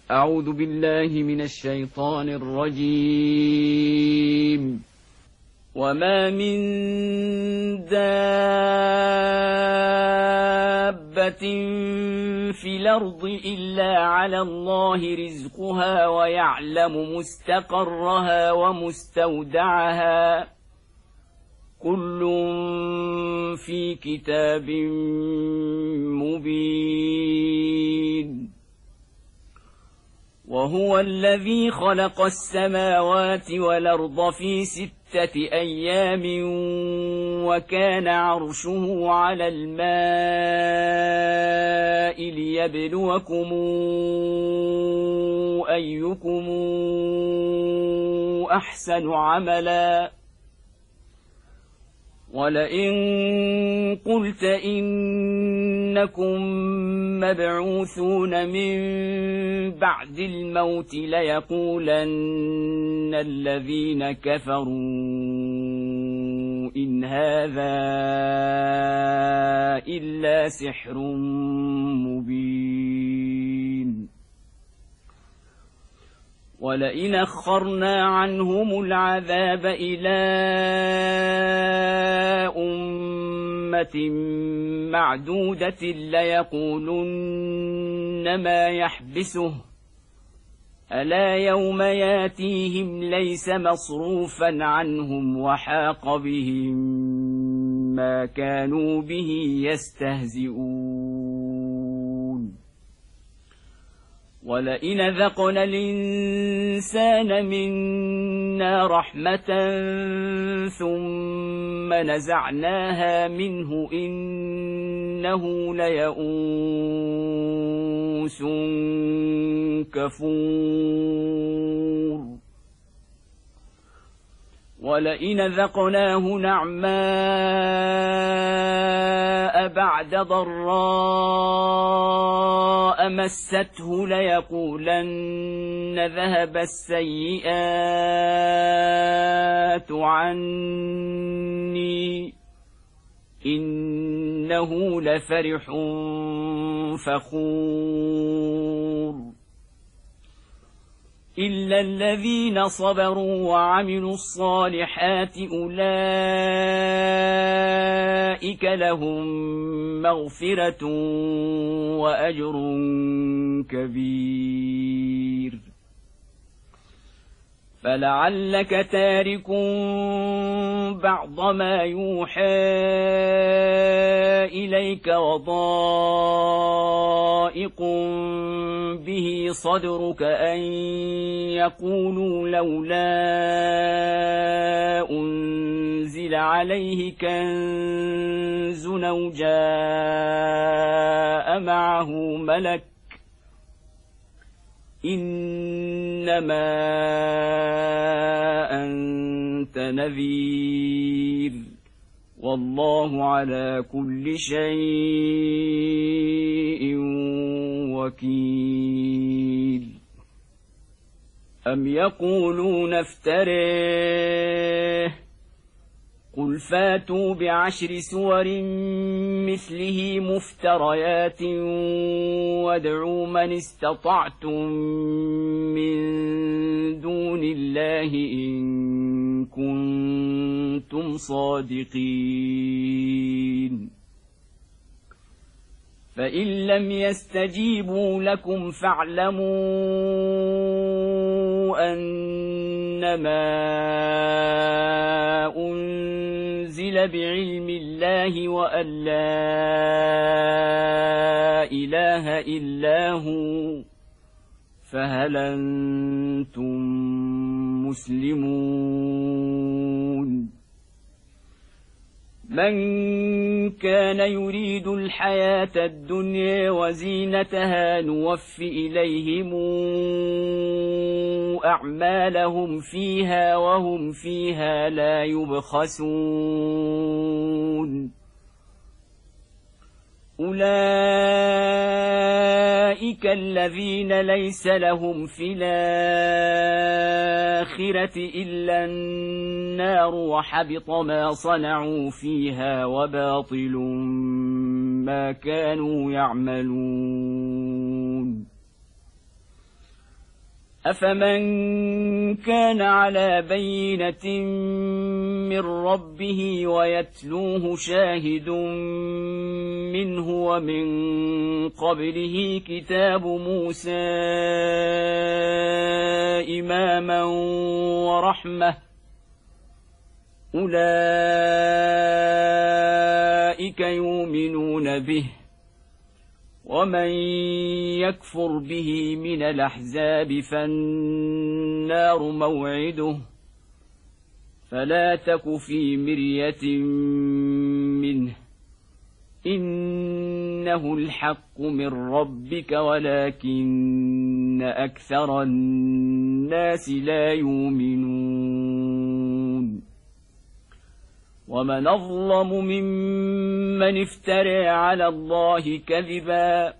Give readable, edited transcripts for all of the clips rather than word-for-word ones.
أعوذ بالله من الشيطان الرجيم. وما من دابة في الأرض إلا على الله رزقها ويعلم مستقرها ومستودعها كل في كتاب مبين. وهو الذي خلق السماوات والأرض في 6 أيام وكان عرشه على الماء ليبلوكم أيكم أحسن عملا. ولئن قلت إنكم مبعوثون من بعد الموت ليقولن الذين كفروا إن هذا إلا سحر مبين. ولئن أخرنا عنهم العذاب إلى أمة معدودة ليقولن ما يحبسه ألا يوم ياتيهم ليس مصروفا عنهم وحاق بهم ما كانوا به يستهزئون. ولئن ذقنا الإنسان منا رحمة ثم نزعناها منه إنه ليئوس كفور. ولئن ذقناه نعماء بعد ضراء مسته ليقولن ذهب السيئات عني إنه لفرح فخور. إلا الذين صبروا وعملوا الصالحات أولئك لهم مغفرة وأجر كبير. فلعلك تارك بعض ما يوحى إليك وضائق به صدرك أن يقولوا لولا أنزل عليه كنز أو جاء معه ملك إنما أنت نذير والله على كل شيء وكيل. أم يقولون افتريه قل فاتوا ب10 سور مثله مفتريات وادعوا من استطعتم من دون الله إن كنتم صادقين. فإن لم يستجيبوا لكم فاعلموا أنما أنزل بعلم الله وأن لا إله إلا هو فهل أنتم مسلمون. من كان يريد الحياة الدنيا وزينتها نوف إليهم أعمالهم فيها وهم فيها لا يبخسون. أولئك الذين ليس لهم في الآخرة إلا النار وحبط ما صنعوا فيها وباطل ما كانوا يعملون. أفمن كان على بينة من ربه ويتلوه شاهد منه ومن قبله كتاب موسى إماما ورحمة أولئك يؤمنون به ومن يكفر به من الأحزاب فالنار موعده فلا تك في مرية منه إنه الحق من ربك ولكن أكثر الناس لا يؤمنون ومن أظلم ممن افترى على الله كذبا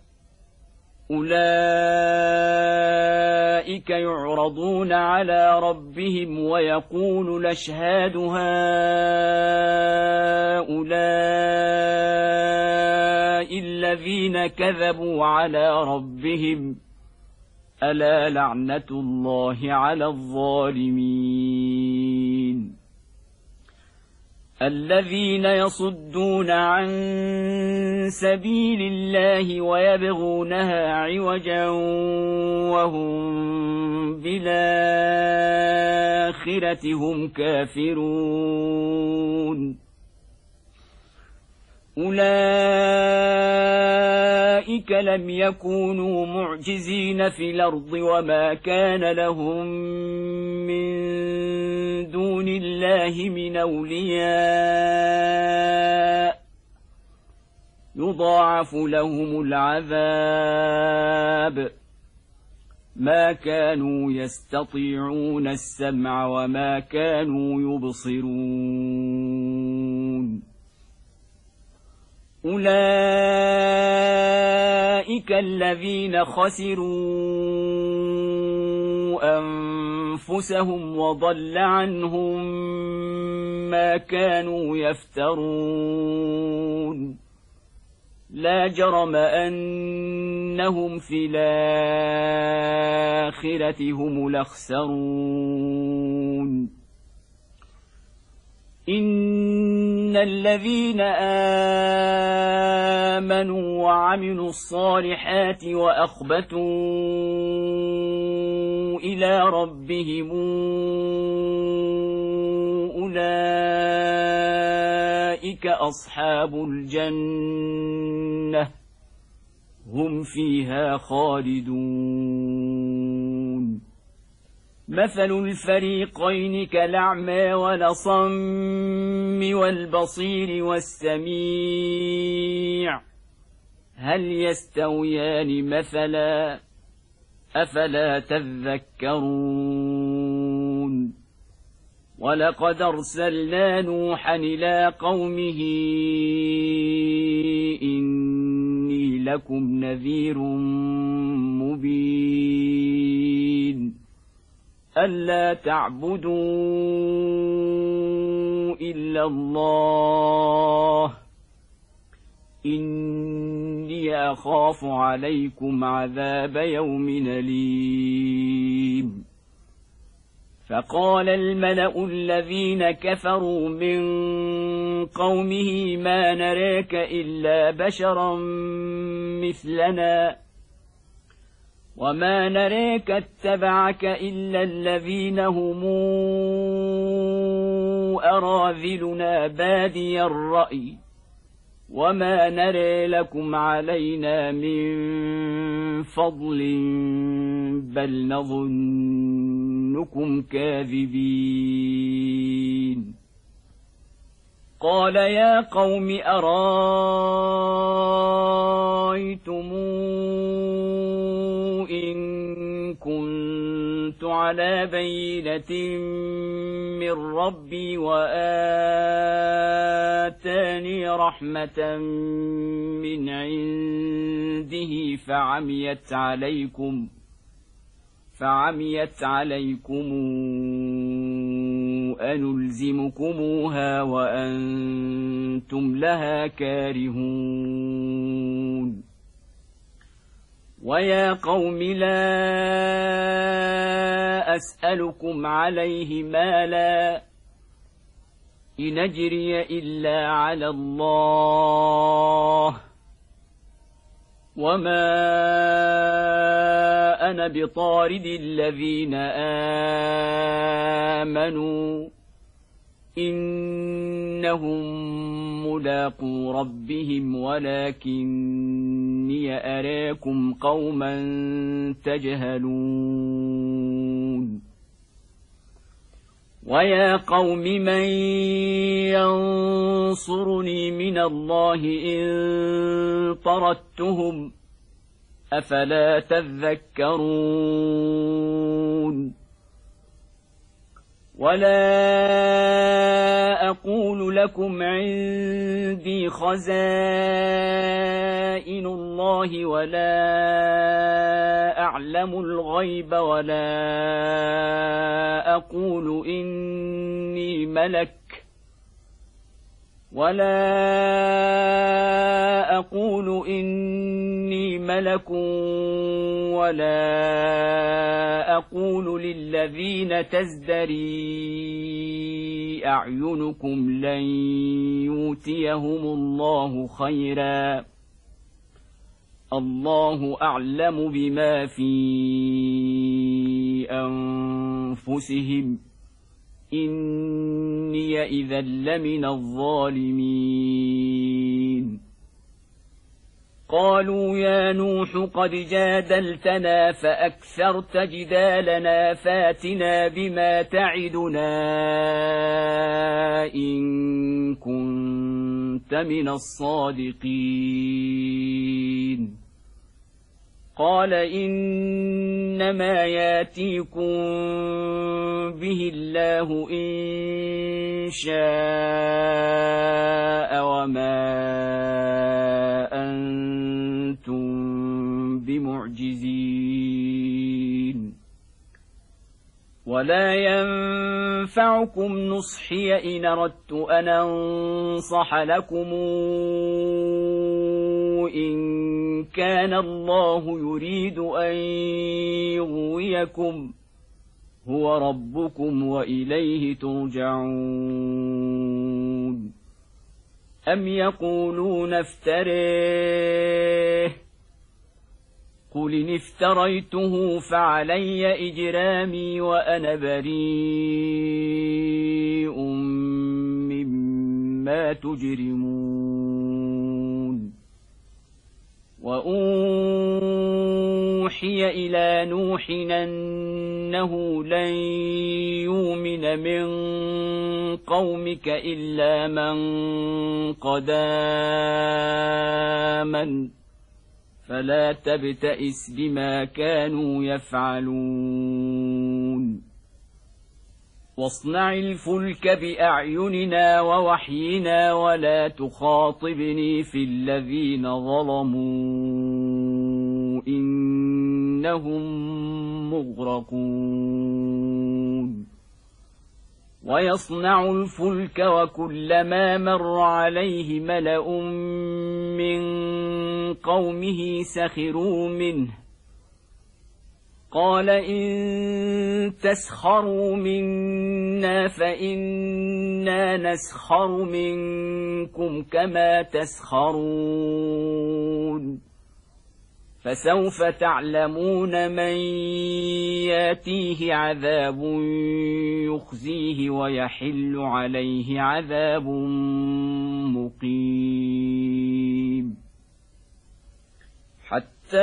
أولئك يعرضون على ربهم ويقول الأشهاد هؤلاء الذين كذبوا على ربهم ألا لعنة الله على الظالمين الذين يصدون عن سبيل الله ويبغونها عوجا وهم بالآخرة هم كافرون أولئك لم يكونوا معجزين في الأرض وما كان لهم من دون الله من أولياء يضاعف لهم العذاب ما كانوا يستطيعون السمع وما كانوا يبصرون أولئك الذين خسروا أنفسهم وضل عنهم ما كانوا يفترون لا جرم أنهم في الآخرة هم الأخسرون إن الذين آمنوا وعملوا الصالحات وأخبتوا إلى ربهم أولئك أصحاب الجنة هم فيها خالدون مثل الفريقين كالأعمى والأصم والبصير والسميع هل يستويان مثلا أفلا تذكرون ولقد أرسلنا نوحا إلى قومه إني لكم نذير مبين ألا تعبدوا إلا الله إني أخاف عليكم عذاب يوم أليم فقال الملأ الذين كفروا من قومه ما نراك إلا بشرا مثلنا وما نراك اتبعك إلا الذين هم أراذلنا بادي الرأي وما نرى لكم علينا من فضل بل نظنكم كاذبين قال يا قوم أرأيتم إن كنت على بينة من ربي وآتاني رحمة من عنده فعميت عليكم أنلزمكموها وأنتم لها كارهون ويا قوم لا أسألكم عليه مالا إن أجري إلا على الله وما أنا بطارد الذين آمنوا إنهم ملاقو ربهم ولكني أراكم قوما تجهلون ويا قوم من ينصرني من الله إن طردتهم أفلا تذكرون ولا أقول لكم عندي خزائن الله ولا أعلم الغيب ولا أقول إني ملك ولا أقول للذين تزدري أعينكم لن يؤتيهم الله خيرا الله أعلم بما في أنفسهم إني إذا لمن الظالمين قالوا يا نوح قد جادلتنا فأكثرت جدالنا فاتنا بما تعدنا إن كنت من الصادقين قال إنما ياتيكم به الله إن شاء وما أنتم بمعجزين ولا ينفعكم نصحي إن أردت أن أنصح لكم إن كان الله يريد أن يغويكم هو ربكم وإليه ترجعون أم يقولون افتريه قل إن افتريته فعلي إجرامي وأنا بريء مما تجرمون وأوحي إلى نوح أنه لن يؤمن من قومك إلا من قد آمن فلا تبتئس بما كانوا يفعلون واصنع الفلك بأعيننا ووحينا ولا تخاطبني في الذين ظلموا إنهم مغرقون ويصنع الفلك وكلما مر عليه ملأ من قومه سخروا منه قال إن تسخروا منا فإنا نسخر منكم كما تسخرون فسوف تعلمون من ياتيه عذاب يخزيه ويحل عليه عذاب مقيم حتى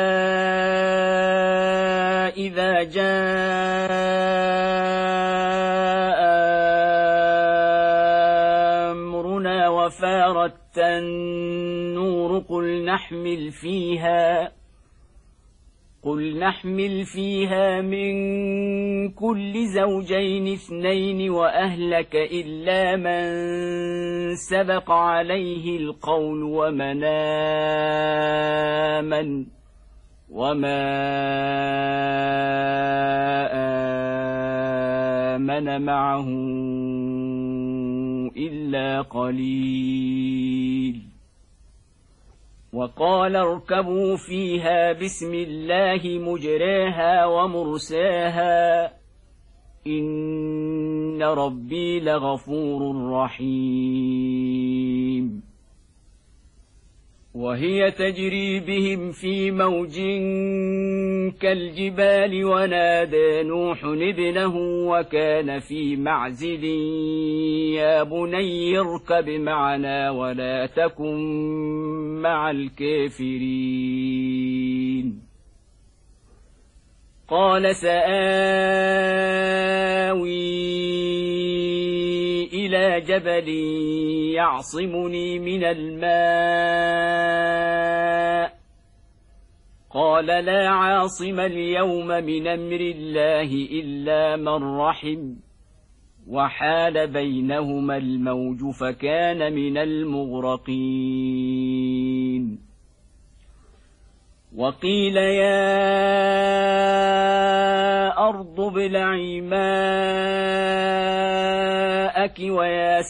إذا جاء أمرنا وفارت النور قل نحمل فيها من كل زوجين 2 وأهلك إلا من سبق عليه القول ومن آمن وما آمن معه إلا قليل وقال اركبوا فيها بسم الله مجريها ومرساها إن ربي لغفور رحيم. وهي تجري بهم في موج كالجبال ونادى نوح ابنه وكان في معزل يا بني اركب معنا ولا تكن مع الكافرين. قال سآوي إلى جبل يعصمني من الماء قال لا عاصم اليوم من أمر الله إلا من رحم وحال بينهما الموج فكان من المغرقين. وقيل يا أرض ابلعي ماءك ويا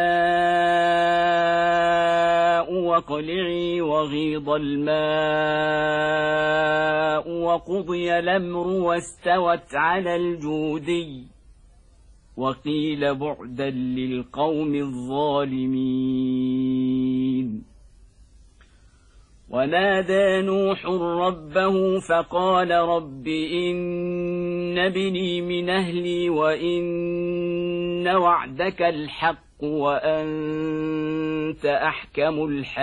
سماء واقلعي وغيض الماء وقضي الأمر واستوت على الجودي وقيل بعدا للقوم الظالمين. ونادى نوح ربه فقال رب إن ابني من أهلي وإن وعدك الحق وأنت أحكم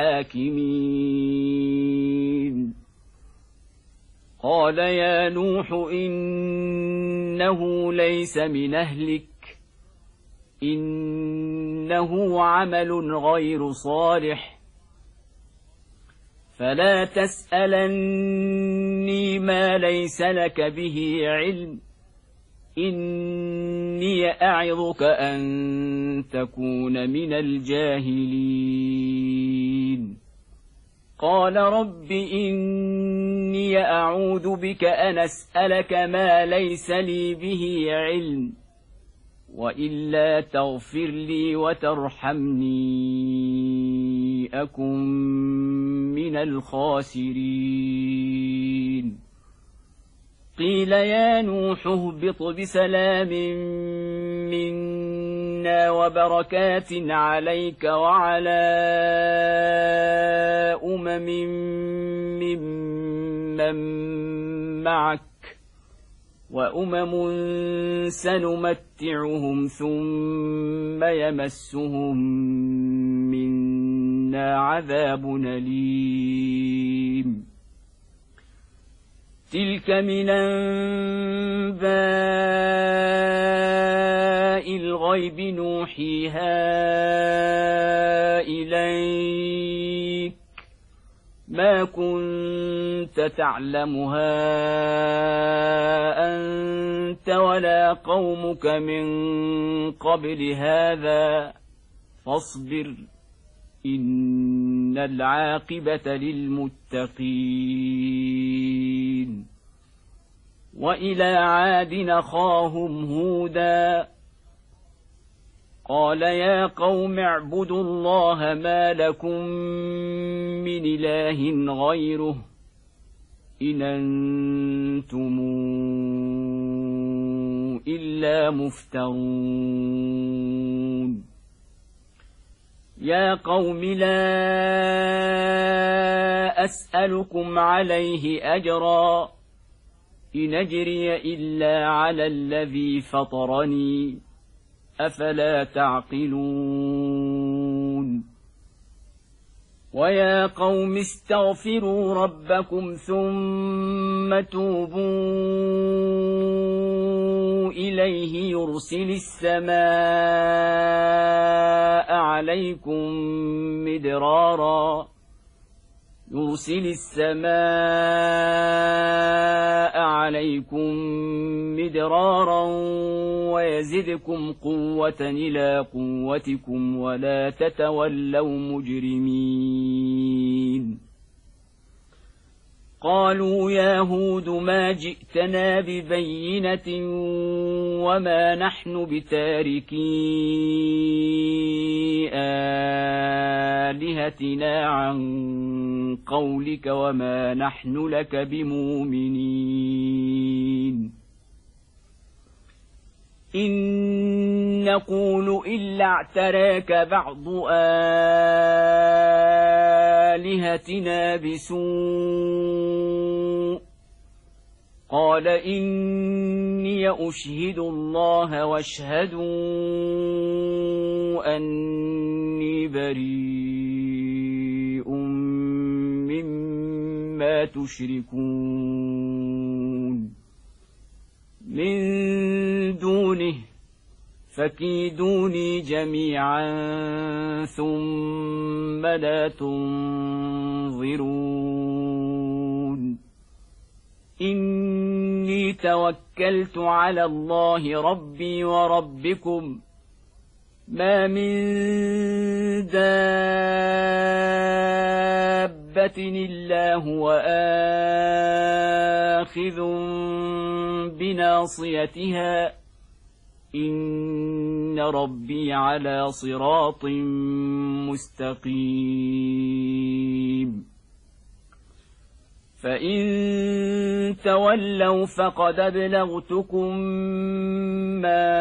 الحاكمين. قال يا نوح إنه ليس من أهلك إنه عمل غير صالح فلا تسألني ما ليس لك به علم إني أعظك أن تكون من الجاهلين. قال رب إني أعوذ بك أن أسألك ما ليس لي به علم وإلا تغفر لي وترحمني أكن من الخاسرين. قيل يا نوح اهبط بسلام منا وبركات عليك وعلى ممن معك وأمم سنمتعهم ثم يمسهم منا عذاب أليم. تلك من أنباء الغيب نوحيها إليك ما كنت تعلمها أنت ولا قومك من قبل هذا فاصبر إن العاقبة للمتقين. وإلى عاد أخاهم هودا قال يا قوم اعبدوا الله ما لكم من إله غيره إن أنتم إلا مفترون. يا قوم لا أسألكم عليه أجرا إن أجري إلا على الذي فطرني أفلا تعقلون. ويا قوم استغفروا ربكم ثم توبوا إليه يرسل السماء عليكم مدرارا ويزدكم قوة إلى قوتكم ولا تتولوا مجرمين. قالوا يا هود ما جئتنا ببينة وما نحن بتاركي آلهتنا عن قولك وما نحن لك بمؤمنين إن نقول إلا اعتراك بعض آلهتنا بسوء قال إني أشهد الله واشهدوا أني بريء مما تشركون من دونه فكيدوني جميعا ثم لا تنظرون إني توكلت على الله ربي وربكم ما من دابة إلا هو آخذ بناصيتها إن ربي على صراط مستقيم فإن تولوا فقد أبلغتكم ما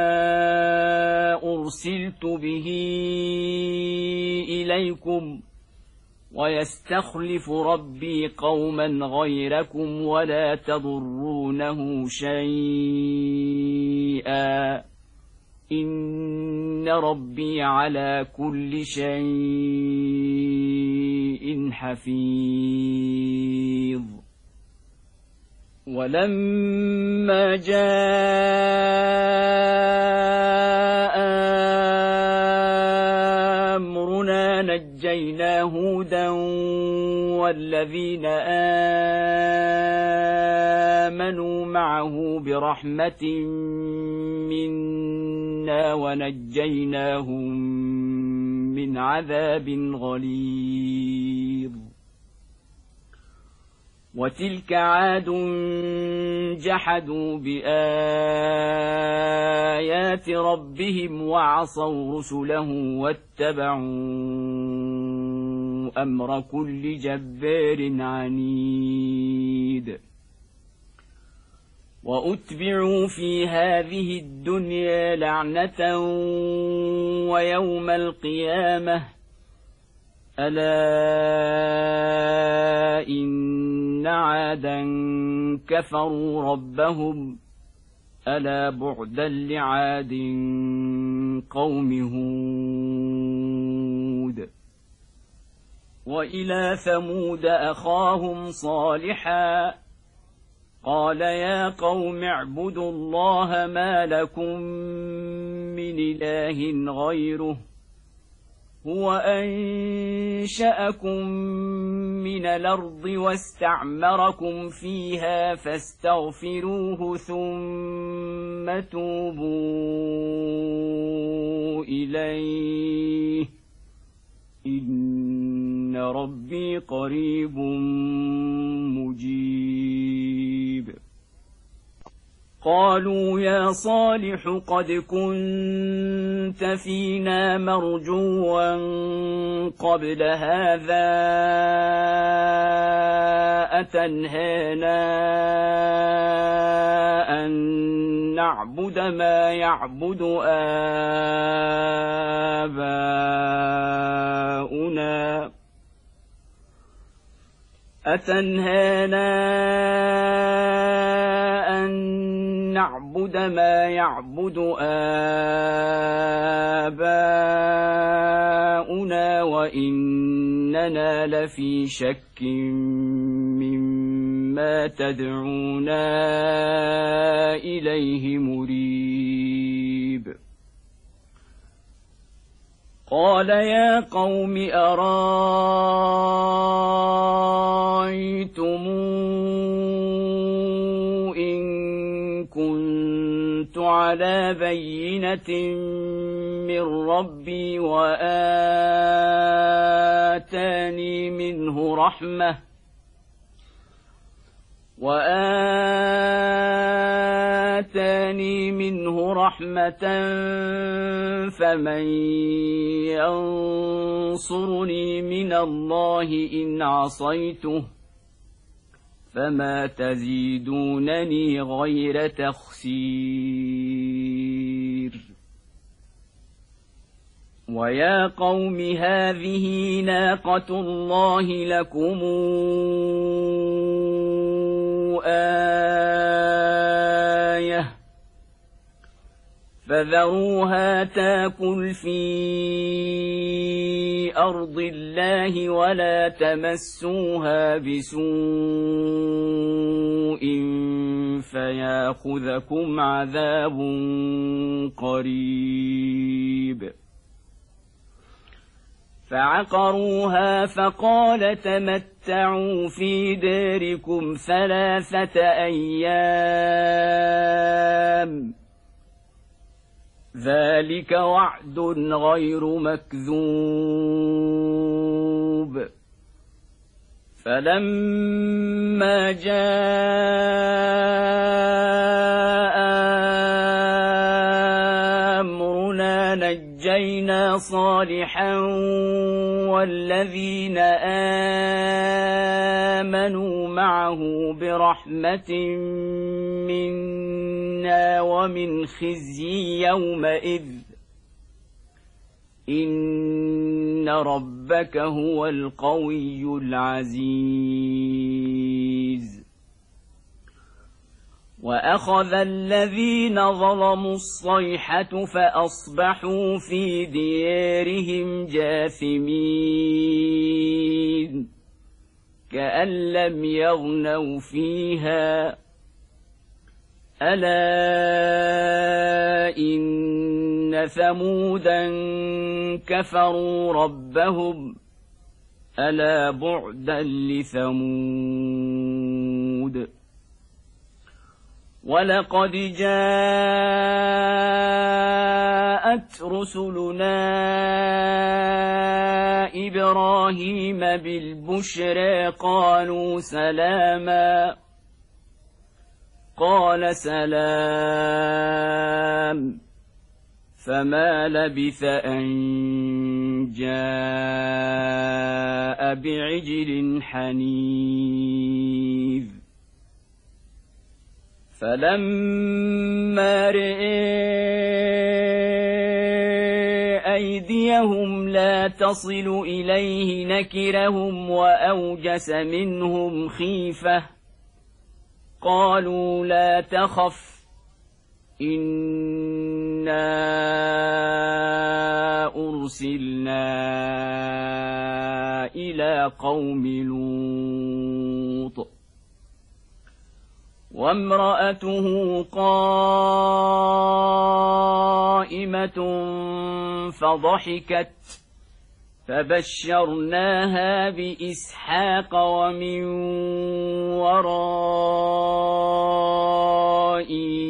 أرسلت به إليكم ويستخلف ربي قوما غيركم ولا تضرونه شيئا إن ربي على كل شيء حفيظ ولما جاء أمرنا نجينا هودا والذين آمنوا معه برحمة منا ونجيناهم من عذاب غليظ وتلك عاد جحدوا بآيات ربهم وعصوا رسله واتبعوا أمر كل جبار عنيد وأتبعوا في هذه الدنيا لعنة ويوم القيامة ألا إن عادا كفروا ربهم ألا بعدا لعاد قوم هود وإلى ثمود أخاهم صالحا قال يا قوم اعبدوا الله ما لكم من إله غيره هو أنشأكم من الأرض واستعمركم فيها فاستغفروه ثم توبوا إليه إن ربي قريب مجيب قالوا يا صالح قد كنت فينا مرجوا قبل هذا أتنهانا أن نعبد ما يعبد آباؤنا نعبد ما يعبد آباؤنا وإننا لفي شك مما تدعونا إليه مريب قال يا قوم أرايتم إن كنت على بينة من ربي وآتاني منه رحمة وآتاني منه رحمة فمن ينصرني من الله إن عصيته فما تزيدونني غير تخسير ويا قوم هذه ناقة الله لكم آية فذروها تاكل في أرض الله ولا تمسوها بسوء فياخذكم عذاب قريب فعقروها فقال تمتعوا في داركم 3 أيام ذلك وعد غير مكذوب فلما جاء أمرنا نجينا صالحا والذين آمنوا معه برحمة منا ومن خزي يومئذ إن ربك هو القوي العزيز وأخذ الذين ظلموا الصيحة فأصبحوا في ديارهم جاثمين كأن لم يغنوا فيها ألا إن ثمودا كفروا ربهم ألا بعدا لثمود ولقد جاءت رسلنا إبراهيم بالبشرى قالوا سلاما قال سلام فما لبث أن جاء بعجل حنيذ فلما رئي أيديهم لا تصل إليه نكرهم وأوجس منهم خيفة قالوا لا تخف إنا أرسلنا إلى قوم لوط وامرأته قائمة فضحكت فبشرناها بإسحاق ومن وراء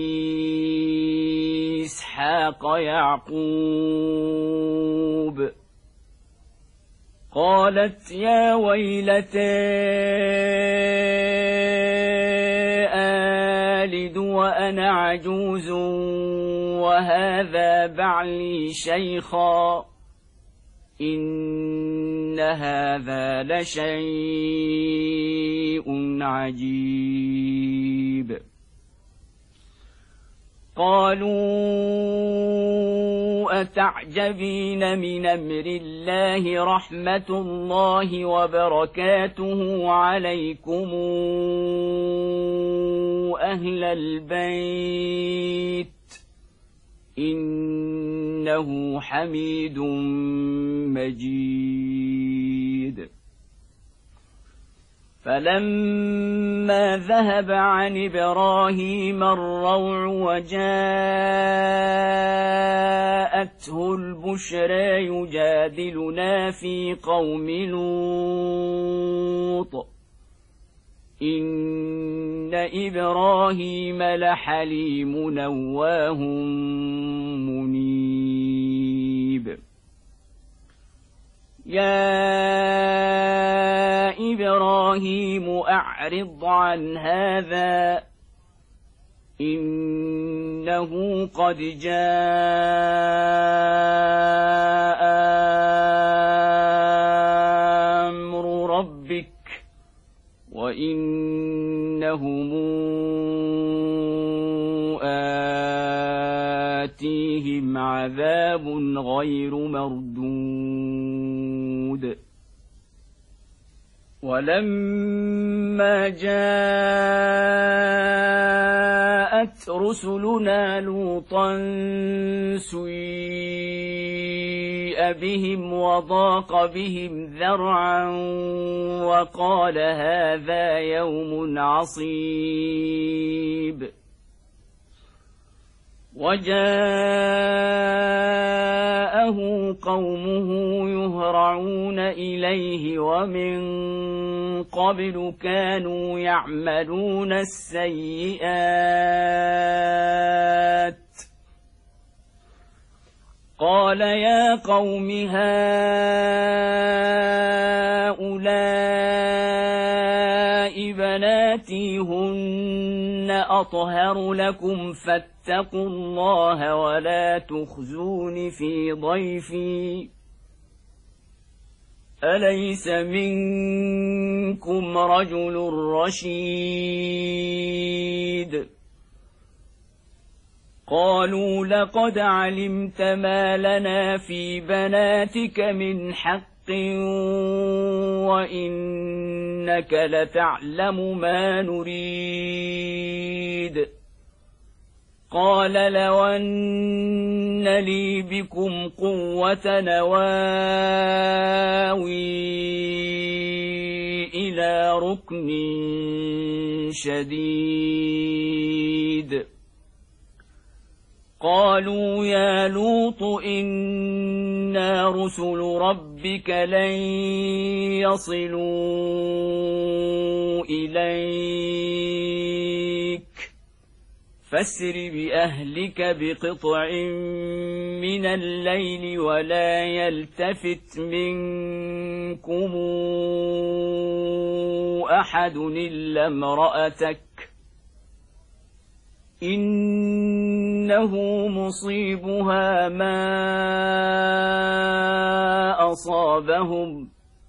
إسحاق يعقوب قالت يا ويلتى آلد وأنا عجوز وهذا بعلي شيخا إن هذا لشيء عجيب قالوا أتعجبين من أمر الله رحمة الله وبركاته عليكم أهل البيت إنه حميد مجيد فلما ذهب عن إبراهيم الروع وجاءته البشرى يجادلنا في قوم لوط إن إبراهيم لحليم نواه منيب يا إبراهيم أعرض عن هذا إنه قد جاء أمر ربك وإنهم آتيهم عذاب غير مردود ولما جاءت رسلنا لوطا سيء بهم وضاق بهم ذرعا وقال هذا يوم عصيب وجاءه قومه يهرعون إليه ومن قبل كانوا يعملون السيئات قال يا قوم هؤلاء بناتي هن أطهر لكم فاتقوا الله ولا تخزون في ضيفي أليس منكم رجل رشيد قالوا لقد علمت ما لنا في بناتك من حق وإنك لتعلم ما نريد قال لو أن لي بكم قوة نواوي إلى ركن شديد قالوا يا لوط إنا رسل ربك لن يصلوا إليك فاسر بأهلك بقطع من الليل ولا يلتفت منكم أحد إلا امرأتك إنه مصيبها ما أصابهم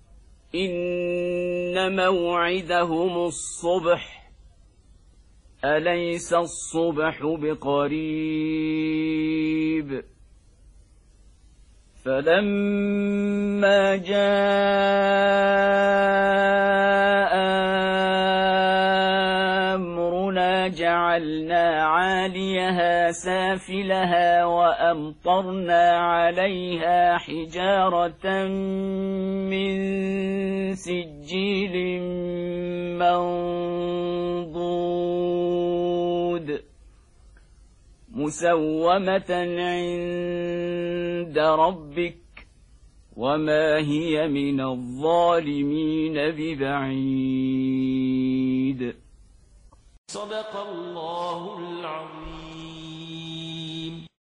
إن موعدهم الصبح أليس الصبح بقريب فلما جاء أمرنا جعلنا عاليها سافلها وأمطرنا عليها حجارة من سجيل منضود مسومة عند ربك وما هي من الظالمين ببعيد. صدق الله العظيم.